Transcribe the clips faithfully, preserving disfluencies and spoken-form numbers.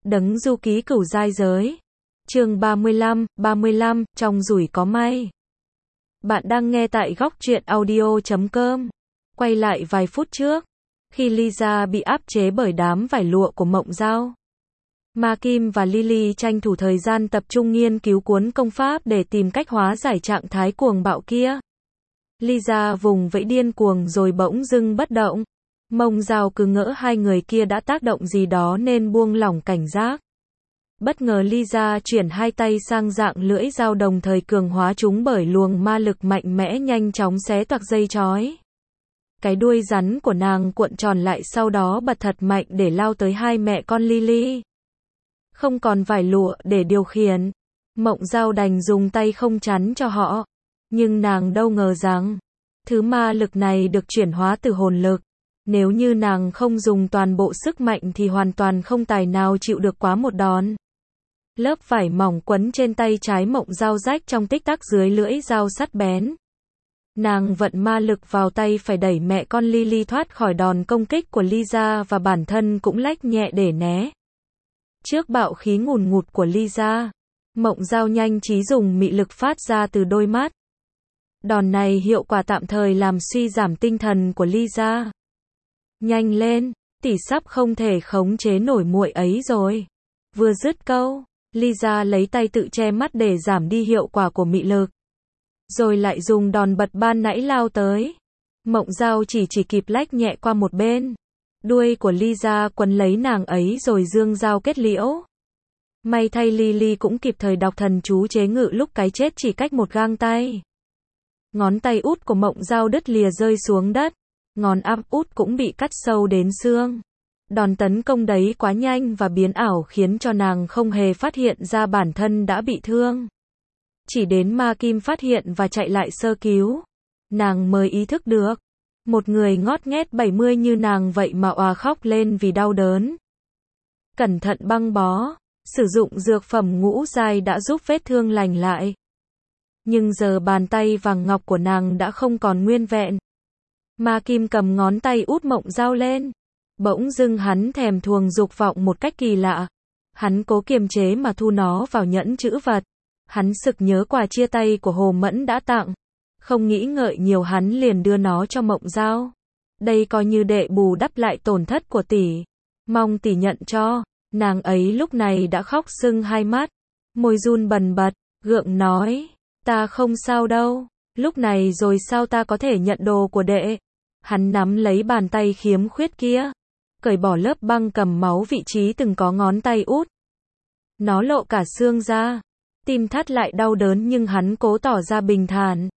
Đấng du ký cửu giai giới. Chương ba mươi lăm, ba mươi lăm, trong rủi có may. Bạn đang nghe tại góc truyện audio chấm com. Quay lại vài phút trước, khi Lisa bị áp chế bởi đám vải lụa của Mộng Dao, Ma Kim và Lily tranh thủ thời gian tập trung nghiên cứu cuốn công pháp để tìm cách hóa giải trạng thái cuồng bạo kia. Lisa vùng vẫy điên cuồng rồi bỗng dưng bất động. Mộng Dao cứ ngỡ hai người kia đã tác động gì đó nên buông lỏng cảnh giác. Bất ngờ Lisa chuyển hai tay sang dạng lưỡi dao, đồng thời cường hóa chúng bởi luồng ma lực mạnh mẽ nhanh chóng xé toạc dây trói. Cái đuôi rắn của nàng cuộn tròn lại, sau đó bật thật mạnh để lao tới hai mẹ con Lily. Không còn vải lụa để điều khiển, Mộng Dao đành dùng tay không chắn cho họ. Nhưng nàng đâu ngờ rằng, thứ ma lực này được chuyển hóa từ hồn lực. Nếu như nàng không dùng toàn bộ sức mạnh thì hoàn toàn không tài nào chịu được quá một đòn. Lớp vải mỏng quấn trên tay trái Mộng Dao rách trong tích tắc dưới lưỡi dao sắt bén. Nàng vận ma lực vào tay phải đẩy mẹ con Lily thoát khỏi đòn công kích của Lisa, và bản thân cũng lách nhẹ để né. Trước bạo khí ngùn ngụt của Lisa, Mộng Dao nhanh trí dùng mị lực phát ra từ đôi mắt. Đòn này hiệu quả tạm thời làm suy giảm tinh thần của Lisa. Nhanh lên, tỷ sắp không thể khống chế nổi muội ấy rồi. Vừa dứt câu, Lisa lấy tay tự che mắt để giảm đi hiệu quả của mị lực. Rồi lại dùng đòn bật ban nãy lao tới. Mộng Dao chỉ chỉ kịp lách nhẹ qua một bên. Đuôi của Lisa quấn lấy nàng ấy rồi dương dao kết liễu. May thay Lily cũng kịp thời đọc thần chú chế ngự lúc cái chết chỉ cách một gang tay. Ngón tay út của Mộng Dao đứt lìa rơi xuống đất. Ngón áp út cũng bị cắt sâu đến xương. Đòn tấn công đấy quá nhanh và biến ảo khiến cho nàng không hề phát hiện ra bản thân đã bị thương. Chỉ đến Ma Kim phát hiện và chạy lại sơ cứu, nàng mới ý thức được. Một người ngót nghét bảy mươi như nàng vậy mà òa khóc lên vì đau đớn. Cẩn thận băng bó, sử dụng dược phẩm ngũ giai đã giúp vết thương lành lại. Nhưng giờ bàn tay vàng ngọc của nàng đã không còn nguyên vẹn. Ma Kim cầm ngón tay út Mộng Dao lên. Bỗng dưng hắn thèm thuồng dục vọng một cách kỳ lạ. Hắn cố kiềm chế mà thu nó vào nhẫn trữ vật. Hắn sực nhớ quà chia tay của Hồ Mẫn đã tặng. Không nghĩ ngợi nhiều, hắn liền đưa nó cho Mộng Dao. Đây coi như đệ bù đắp lại tổn thất của tỷ. Mong tỷ nhận cho. Nàng ấy lúc này đã khóc sưng hai mắt. Môi run bần bật, gượng nói. Ta không sao đâu. Lúc này rồi sao ta có thể nhận đồ của đệ? Hắn nắm lấy bàn tay khiếm khuyết kia, cởi bỏ lớp băng cầm máu vị trí từng có ngón tay út. Nó lộ cả xương ra. Tim thắt lại đau đớn nhưng hắn cố tỏ ra bình thản.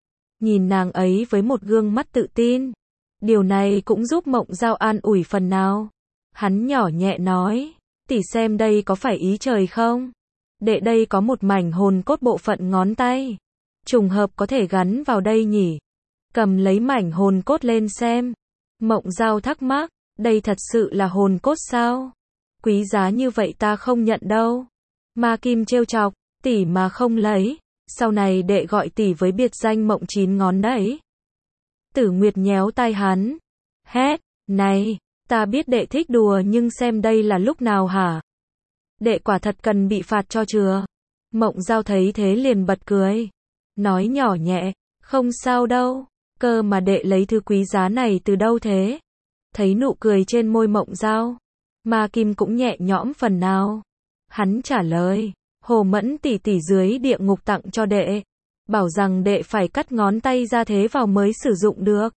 Nhìn nàng ấy với một gương mắt tự tin. Điều này cũng giúp Mộng Dao an ủi phần nào. Hắn nhỏ nhẹ nói, tỷ xem đây có phải ý trời không? Đệ đây có một mảnh hồn cốt bộ phận ngón tay. Trùng hợp có thể gắn vào đây nhỉ? Cầm lấy mảnh hồn cốt lên xem. Mộng Dao thắc mắc, đây thật sự là hồn cốt sao? Quý giá như vậy ta không nhận đâu. Ma Kim trêu chọc, tỷ mà không lấy, sau này đệ gọi tỷ với biệt danh Mộng Chín Ngón đấy. Tử Nguyệt nhéo tai hắn, hét, này, ta biết đệ thích đùa nhưng xem đây là lúc nào hả? Đệ quả thật cần bị phạt cho chừa. Mộng Dao thấy thế liền bật cười, nói nhỏ nhẹ, không sao đâu. Cơ mà đệ lấy thứ quý giá này từ đâu thế? Thấy nụ cười trên môi Mộng Dao, Ma Kim cũng nhẹ nhõm phần nào. Hắn trả lời, Hồ Mẫn tỷ tỷ dưới địa ngục tặng cho đệ. Bảo rằng đệ phải cắt ngón tay ra thế vào mới sử dụng được.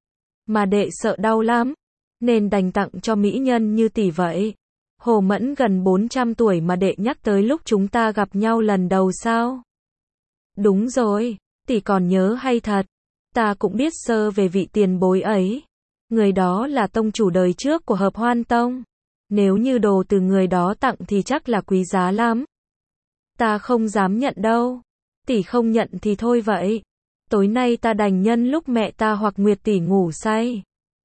Mà đệ sợ đau lắm, nên đành tặng cho mỹ nhân như tỷ vậy. Hồ Mẫn gần bốn trăm tuổi mà đệ nhắc tới lúc chúng ta gặp nhau lần đầu sao? Đúng rồi, tỷ còn nhớ hay thật. Ta cũng biết sơ về vị tiền bối ấy. Người đó là tông chủ đời trước của Hợp Hoan Tông. Nếu như đồ từ người đó tặng thì chắc là quý giá lắm. Ta không dám nhận đâu. Tỷ không nhận thì thôi vậy. Tối nay ta đành nhân lúc mẹ ta hoặc Nguyệt tỷ ngủ say,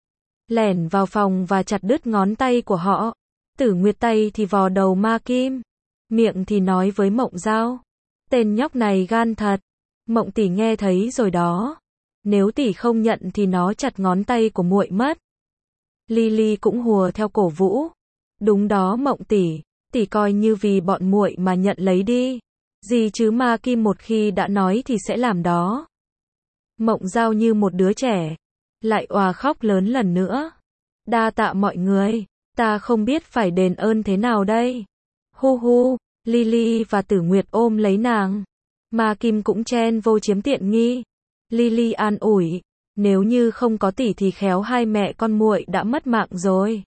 lẻn vào phòng và chặt đứt ngón tay của họ. Tử Nguyệt tay thì vò đầu Ma Kim, miệng thì nói với Mộng Dao, tên nhóc này gan thật. Mộng tỷ nghe thấy rồi đó. Nếu tỷ không nhận thì nó chặt ngón tay của muội mất. Lily cũng hùa theo cổ vũ. Đúng đó Mộng tỷ, Tỷ coi như vì bọn muội mà nhận lấy đi. Gì chứ Ma Kim một khi đã nói thì sẽ làm đó. Mộng Giao như một đứa trẻ, lại òa khóc lớn lần nữa. Đa tạ mọi người, ta không biết phải đền ơn thế nào đây. Hu hu, Lily và Tử Nguyệt ôm lấy nàng. Ma Kim cũng chen vô chiếm tiện nghi. Lily an ủi, nếu như không có tỷ thì khéo hai mẹ con muội đã mất mạng rồi.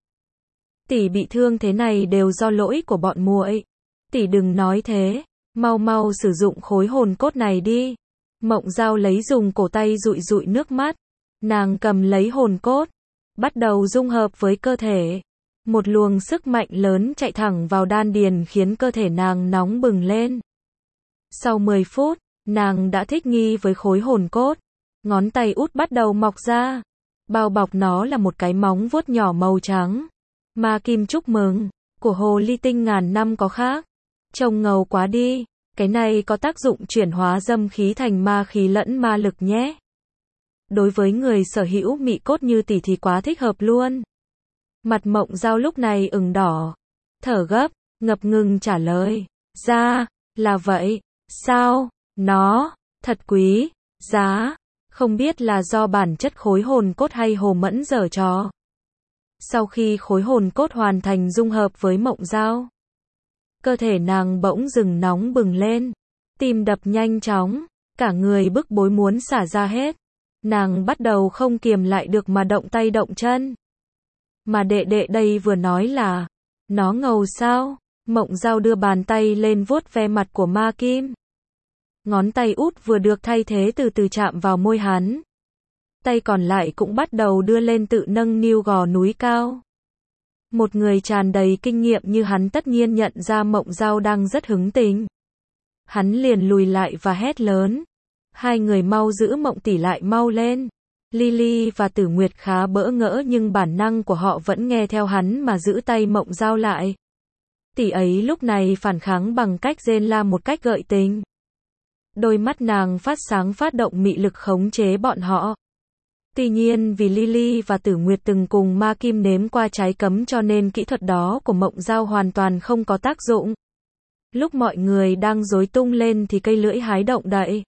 Tỷ bị thương thế này đều do lỗi của bọn muội. Tỷ đừng nói thế, mau mau sử dụng khối hồn cốt này đi. Mộng Giao lấy dùng cổ tay dụi dụi nước mắt. Nàng cầm lấy hồn cốt, bắt đầu dung hợp với cơ thể. Một luồng sức mạnh lớn chạy thẳng vào đan điền khiến cơ thể nàng nóng bừng lên. Sau mười phút, nàng đã thích nghi với khối hồn cốt. Ngón tay út bắt đầu mọc ra. Bao bọc nó là một cái móng vuốt nhỏ màu trắng. Ma Kim chúc mừng, của hồ ly tinh ngàn năm có khác. Trông ngầu quá đi, cái này có tác dụng chuyển hóa dâm khí thành ma khí lẫn ma lực nhé. Đối với người sở hữu mị cốt như tỷ thì quá thích hợp luôn. Mặt Mộng Giao lúc này ửng đỏ, thở gấp, ngập ngừng trả lời. Ra, là vậy, sao, nó, thật quý, giá, không biết là do bản chất khối hồn cốt hay Hồ Mẫn giở trò. Sau khi khối hồn cốt hoàn thành dung hợp với Mộng Giao, cơ thể nàng bỗng dừng nóng bừng lên, tim đập nhanh chóng, cả người bức bối muốn xả ra hết. Nàng bắt đầu không kiềm lại được mà động tay động chân. Mà đệ đệ đây vừa nói là, nó ngầu sao? Mộng Giao đưa bàn tay lên vuốt ve mặt của Ma Kim. Ngón tay út vừa được thay thế từ từ chạm vào môi hắn. Tay còn lại cũng bắt đầu đưa lên tự nâng niu gò núi cao. Một người tràn đầy kinh nghiệm như hắn tất nhiên nhận ra Mộng Giao đang rất hứng tình. Hắn liền lùi lại và hét lớn. Hai người mau giữ Mộng tỷ lại mau lên. Lily và Tử Nguyệt khá bỡ ngỡ nhưng bản năng của họ vẫn nghe theo hắn mà giữ tay Mộng Giao lại. Tỷ ấy lúc này phản kháng bằng cách rên la một cách gợi tình. Đôi mắt nàng phát sáng phát động mị lực khống chế bọn họ. Tuy nhiên vì Lily và Tử Nguyệt từng cùng Ma Kim nếm qua trái cấm cho nên kỹ thuật đó của Mộng Giao hoàn toàn không có tác dụng. Lúc mọi người đang rối tung lên thì cây lưỡi hái động đậy.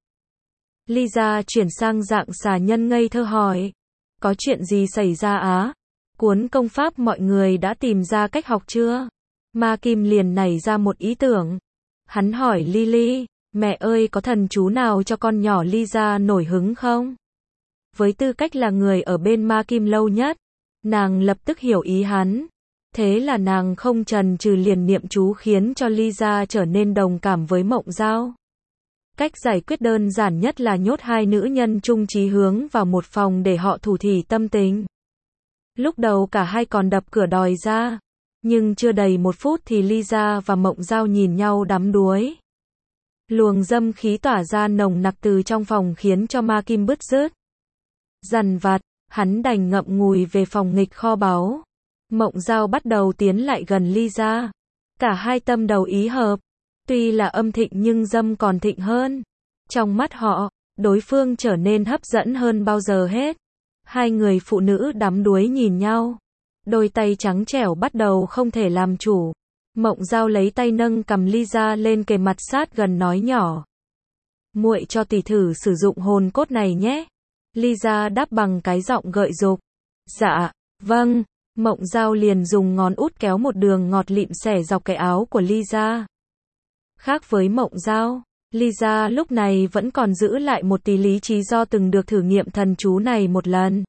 Lisa chuyển sang dạng xà nhân ngây thơ hỏi. Có chuyện gì xảy ra á? Cuốn công pháp mọi người đã tìm ra cách học chưa? Ma Kim liền nảy ra một ý tưởng. Hắn hỏi Lily, mẹ ơi có thần chú nào cho con nhỏ Lisa nổi hứng không? Với tư cách là người ở bên Ma Kim lâu nhất, nàng lập tức hiểu ý hắn. Thế là nàng không chần chừ liền niệm chú khiến cho Lisa trở nên đồng cảm với Mộng Giao. Cách giải quyết đơn giản nhất là nhốt hai nữ nhân chung chí hướng vào một phòng để họ thủ thỉ tâm tình. Lúc đầu cả hai còn đập cửa đòi ra, nhưng chưa đầy một phút thì Lisa và Mộng Giao nhìn nhau đắm đuối. Luồng dâm khí tỏa ra nồng nặc từ trong phòng khiến cho Ma Kim bứt rứt. Dằn vặt, hắn đành ngậm ngùi về phòng nghịch kho báu. Mộng Giao bắt đầu tiến lại gần Lisa. Cả hai tâm đầu ý hợp. Tuy là âm thịnh nhưng dâm còn thịnh hơn. Trong mắt họ, đối phương trở nên hấp dẫn hơn bao giờ hết. Hai người phụ nữ đắm đuối nhìn nhau. Đôi tay trắng trẻo bắt đầu không thể làm chủ. Mộng Giao lấy tay nâng cầm Lisa lên kề mặt sát gần nói nhỏ. Muội cho tỷ thử sử dụng hồn cốt này nhé. Lisa đáp bằng cái giọng gợi dục. Dạ, vâng. Mộng Giao liền dùng ngón út kéo một đường ngọt lịm xẻ dọc cái áo của Lisa. Khác với Mộng Giao, Lisa lúc này vẫn còn giữ lại một tí lý trí do từng được thử nghiệm thần chú này một lần.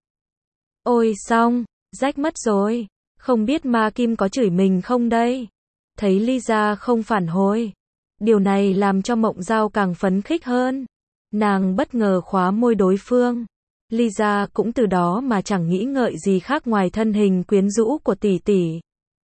Ôi xong, rách mất rồi. Không biết Ma Kim có chửi mình không đây? Thấy Lisa không phản hồi. Điều này làm cho Mộng Giao càng phấn khích hơn. Nàng bất ngờ khóa môi đối phương. Lisa cũng từ đó mà chẳng nghĩ ngợi gì khác ngoài thân hình quyến rũ của tỷ tỷ.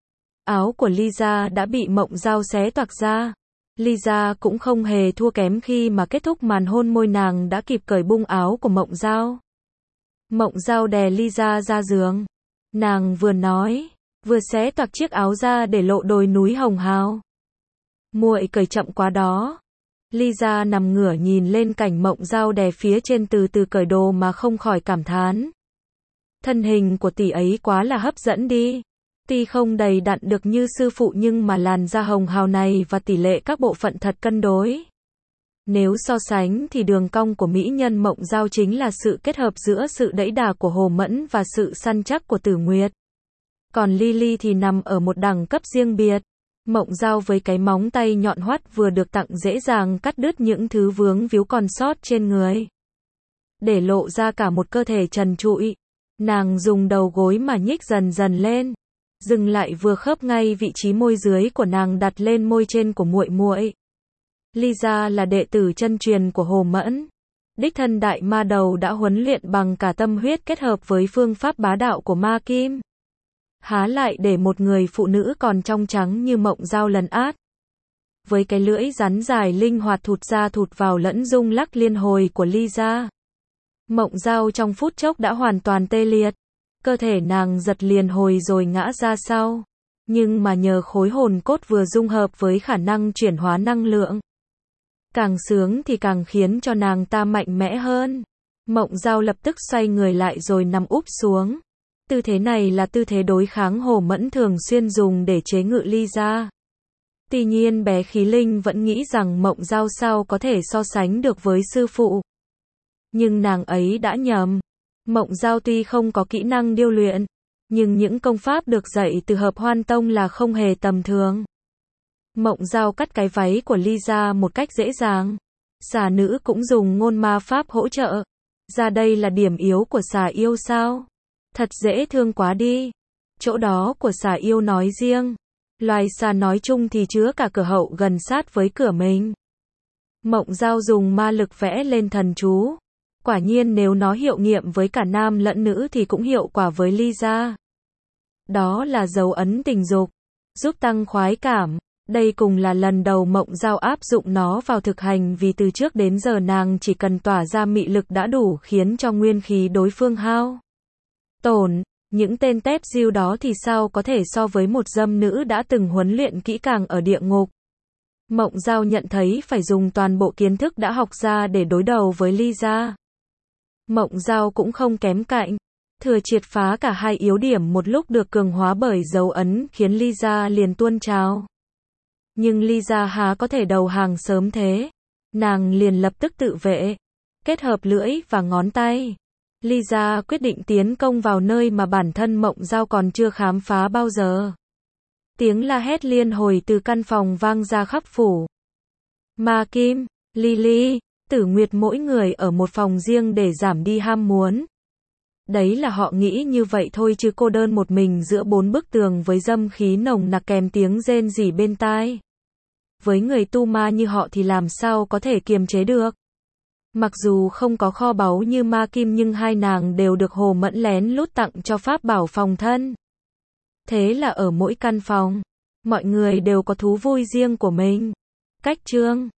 Áo của Lisa đã bị Mộng Giao xé toạc ra. Lisa cũng không hề thua kém khi mà kết thúc màn hôn môi nàng đã kịp cởi bung áo của Mộng Giao. Mộng Giao đè Lisa ra giường. Nàng vừa nói, vừa xé toạc chiếc áo ra để lộ đồi núi hồng hào. Muội cởi chậm quá đó. Lisa nằm ngửa nhìn lên cảnh Mộng Giao đè phía trên từ từ cởi đồ mà không khỏi cảm thán. Thân hình của tỷ ấy quá là hấp dẫn đi. Tuy không đầy đặn được như sư phụ nhưng mà làn da hồng hào này và tỷ lệ các bộ phận thật cân đối. Nếu so sánh thì đường cong của mỹ nhân Mộng Dao chính là sự kết hợp giữa sự đẫy đà của Hồ Mẫn và sự săn chắc của Tử Nguyệt. Còn Lily thì nằm ở một đẳng cấp riêng biệt. Mộng Dao với cái móng tay nhọn hoắt vừa được tặng dễ dàng cắt đứt những thứ vướng víu còn sót trên người, để lộ ra cả một cơ thể trần trụi. Nàng dùng đầu gối mà nhích dần dần lên, dừng lại vừa khớp ngay vị trí môi dưới của nàng đặt lên môi trên của muội muội. Lisa là đệ tử chân truyền của Hồ Mẫn. Đích thân đại ma đầu đã huấn luyện bằng cả tâm huyết kết hợp với phương pháp bá đạo của ma kim. Há lại để một người phụ nữ còn trong trắng như Mộng Dao lấn át. Với cái lưỡi rắn dài linh hoạt thụt ra thụt vào lẫn rung lắc liên hồi của Lisa, Mộng Dao trong phút chốc đã hoàn toàn tê liệt. Cơ thể nàng giật liền hồi rồi ngã ra sau. Nhưng mà nhờ khối hồn cốt vừa dung hợp với khả năng chuyển hóa năng lượng, càng sướng thì càng khiến cho nàng ta mạnh mẽ hơn. Mộng Dao lập tức xoay người lại rồi nằm úp xuống. Tư thế này là tư thế đối kháng Hồ Mẫn thường xuyên dùng để chế ngự Lisa. Tuy nhiên bé Khí Linh vẫn nghĩ rằng Mộng Dao sao có thể so sánh được với sư phụ. Nhưng nàng ấy đã nhầm. Mộng Dao tuy không có kỹ năng điêu luyện, nhưng những công pháp được dạy từ Hợp Hoan Tông là không hề tầm thường. Mộng Dao cắt cái váy của Lisa một cách dễ dàng. Xà nữ cũng dùng ngôn ma pháp hỗ trợ. Ra đây là điểm yếu của xà yêu sao? Thật dễ thương quá đi. Chỗ đó của xà yêu nói riêng. Loài xà nói chung thì chứa cả cửa hậu gần sát với cửa mình. Mộng Dao dùng ma lực vẽ lên thần chú. Quả nhiên nếu nó hiệu nghiệm với cả nam lẫn nữ thì cũng hiệu quả với Lisa. Đó là dấu ấn tình dục, giúp tăng khoái cảm. Đây cùng là lần đầu Mộng Dao áp dụng nó vào thực hành vì từ trước đến giờ nàng chỉ cần tỏa ra mị lực đã đủ khiến cho nguyên khí đối phương hao tổn. Những tên tép diêu đó thì sao có thể so với một dâm nữ đã từng huấn luyện kỹ càng ở địa ngục. Mộng Dao nhận thấy phải dùng toàn bộ kiến thức đã học ra để đối đầu với Lisa. Mộng Dao cũng không kém cạnh, thừa triệt phá cả hai yếu điểm một lúc được cường hóa bởi dấu ấn khiến Lisa liền tuôn trào. Nhưng Lisa há có thể đầu hàng sớm thế. Nàng liền lập tức tự vệ. Kết hợp lưỡi và ngón tay, Lisa quyết định tiến công vào nơi mà bản thân Mộng Dao còn chưa khám phá bao giờ. Tiếng la hét liên hồi từ căn phòng vang ra khắp phủ. Ma Kim, Lily, Tử Nguyệt mỗi người ở một phòng riêng để giảm đi ham muốn. Đấy là họ nghĩ như vậy thôi chứ cô đơn một mình giữa bốn bức tường với dâm khí nồng nặc kèm tiếng rên rỉ bên tai. Với người tu ma như họ thì làm sao có thể kiềm chế được. Mặc dù không có kho báu như Ma Kim nhưng hai nàng đều được Hồ Mẫn lén lút tặng cho pháp bảo phòng thân. Thế là ở mỗi căn phòng, mọi người đều có thú vui riêng của mình. Cách chương